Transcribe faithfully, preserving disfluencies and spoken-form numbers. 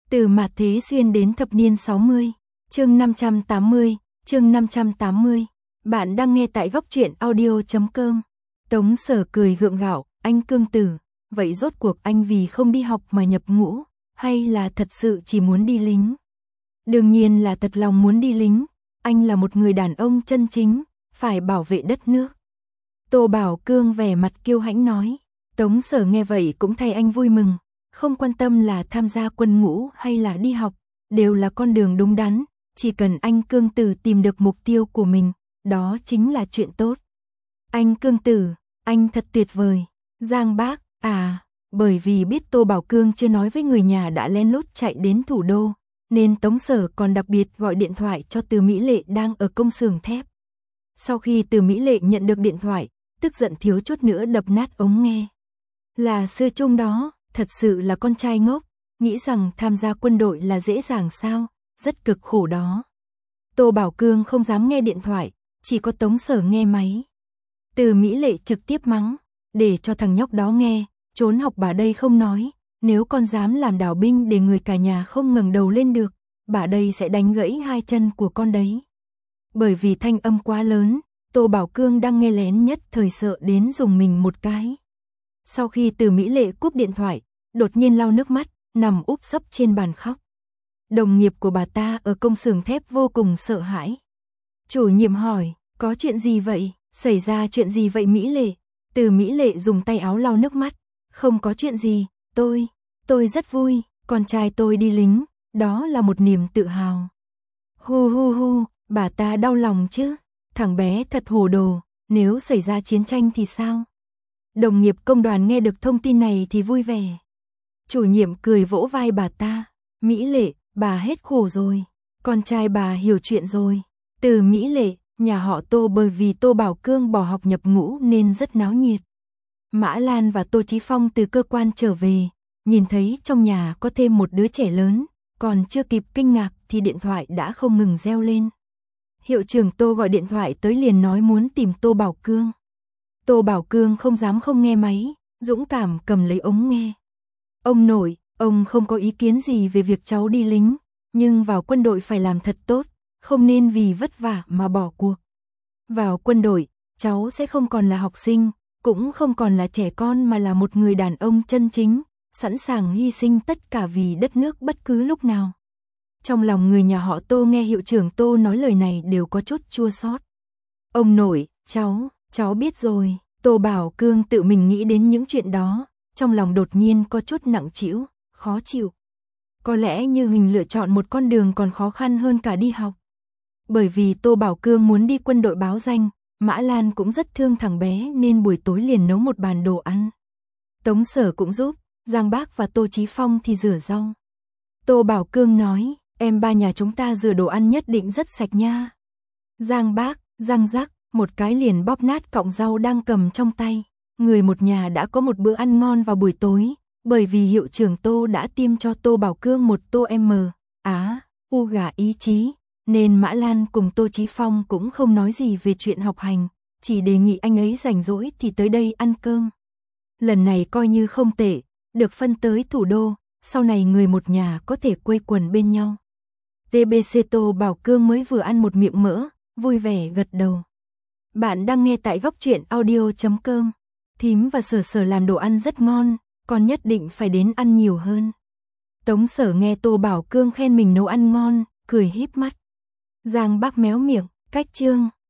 Từ mạt thế xuyên đến thập niên sáu mươi, chương năm trăm tám mươi, chương năm trăm tám mươi. Bạn đang nghe tại góc truyện audio chấm com. Tống Sở cười gượng gạo, anh Cương Tử, vậy rốt cuộc anh vì không đi học mà nhập ngũ, hay là thật sự chỉ muốn đi lính? Đương nhiên là thật lòng muốn đi lính, anh là một người đàn ông chân chính, phải bảo vệ đất nước. Tô Bảo Cương vẻ mặt kiêu hãnh nói. Tống Sở nghe vậy cũng thay anh vui mừng, không quan tâm là tham gia quân ngũ hay là đi học, đều là con đường đúng đắn, chỉ cần anh Cương Tử tìm được mục tiêu của mình, đó chính là chuyện tốt. Anh Cương Tử, anh thật tuyệt vời. Giang Bác, à, bởi vì biết Tô Bảo Cương chưa nói với người nhà đã lén lút chạy đến thủ đô, nên Tống Sở còn đặc biệt gọi điện thoại cho Từ Mỹ Lệ đang ở công xưởng thép. Sau khi Từ Mỹ Lệ nhận được điện thoại, tức giận thiếu chút nữa đập nát ống nghe. Là Sư Trung đó, thật sự là con trai ngốc, nghĩ rằng tham gia quân đội là dễ dàng sao, rất cực khổ đó. Tô Bảo Cương không dám nghe điện thoại, chỉ có Tống Sở nghe máy. Từ Mỹ Lệ trực tiếp mắng, để cho thằng nhóc đó nghe, trốn học bà đây không nói, nếu con dám làm đảo binh để người cả nhà không ngẩng đầu lên được, bà đây sẽ đánh gãy hai chân của con đấy. Bởi vì thanh âm quá lớn, Tô Bảo Cương đang nghe lén nhất thời sợ đến dùng mình một cái. Sau khi Từ Mỹ Lệ cúp điện thoại, đột nhiên lau nước mắt, nằm úp sấp trên bàn khóc. Đồng nghiệp của bà ta ở công xưởng thép vô cùng sợ hãi. Chủ nhiệm hỏi, có chuyện gì vậy? Xảy ra chuyện gì vậy Mỹ Lệ? Từ Mỹ Lệ dùng tay áo lau nước mắt. Không có chuyện gì, tôi, tôi rất vui, con trai tôi đi lính, đó là một niềm tự hào. Hu hu hu, bà ta đau lòng chứ, thằng bé thật hồ đồ, nếu xảy ra chiến tranh thì sao? Đồng nghiệp công đoàn nghe được thông tin này thì vui vẻ. Chủ nhiệm cười vỗ vai bà ta, Mỹ Lệ, bà hết khổ rồi, con trai bà hiểu chuyện rồi. Từ Mỹ Lệ, nhà họ Tô bởi vì Tô Bảo Cương bỏ học nhập ngũ nên rất náo nhiệt. Mã Lan và Tô Chí Phong từ cơ quan trở về, nhìn thấy trong nhà có thêm một đứa trẻ lớn, còn chưa kịp kinh ngạc thì điện thoại đã không ngừng reo lên. Hiệu trưởng Tô gọi điện thoại tới liền nói muốn tìm Tô Bảo Cương. Tô Bảo Cương không dám không nghe máy, dũng cảm cầm lấy ống nghe. Ông nội, ông không có ý kiến gì về việc cháu đi lính, nhưng vào quân đội phải làm thật tốt, không nên vì vất vả mà bỏ cuộc. Vào quân đội, cháu sẽ không còn là học sinh, cũng không còn là trẻ con mà là một người đàn ông chân chính, sẵn sàng hy sinh tất cả vì đất nước bất cứ lúc nào. Trong lòng người nhà họ Tô nghe hiệu trưởng Tô nói lời này đều có chút chua xót. Ông nội, cháu, cháu biết rồi. Tô Bảo Cương tự mình nghĩ đến những chuyện đó, trong lòng đột nhiên có chút nặng trĩu, khó chịu. Có lẽ như mình lựa chọn một con đường còn khó khăn hơn cả đi học. Bởi vì Tô Bảo Cương muốn đi quân đội báo danh, Mã Lan cũng rất thương thằng bé nên buổi tối liền nấu một bàn đồ ăn. Tống Sở cũng giúp, Giang Bác và Tô Chí Phong thì rửa rau. Tô Bảo Cương nói, em ba nhà chúng ta rửa đồ ăn nhất định rất sạch nha. Giang Bác, răng rắc, một cái liền bóp nát cọng rau đang cầm trong tay. Người một nhà đã có một bữa ăn ngon vào buổi tối, bởi vì hiệu trưởng Tô đã tiêm cho Tô Bảo Cương một tô M, á, u gà ý chí, nên Mã Lan cùng Tô Chí Phong cũng không nói gì về chuyện học hành, chỉ đề nghị anh ấy rảnh rỗi thì tới đây ăn cơm. Lần này coi như không tệ, được phân tới thủ đô, sau này người một nhà có thể quây quần bên nhau. tê bê xê Tô Bảo Cương mới vừa ăn một miệng mỡ, vui vẻ gật đầu. Bạn đang nghe tại góc truyện audio chấm com. Thím và Sở Sở làm đồ ăn rất ngon, con nhất định phải đến ăn nhiều hơn. Tống Sở nghe Tô Bảo Cương khen mình nấu ăn ngon, cười híp mắt. Giang Bác méo miệng, cách chương.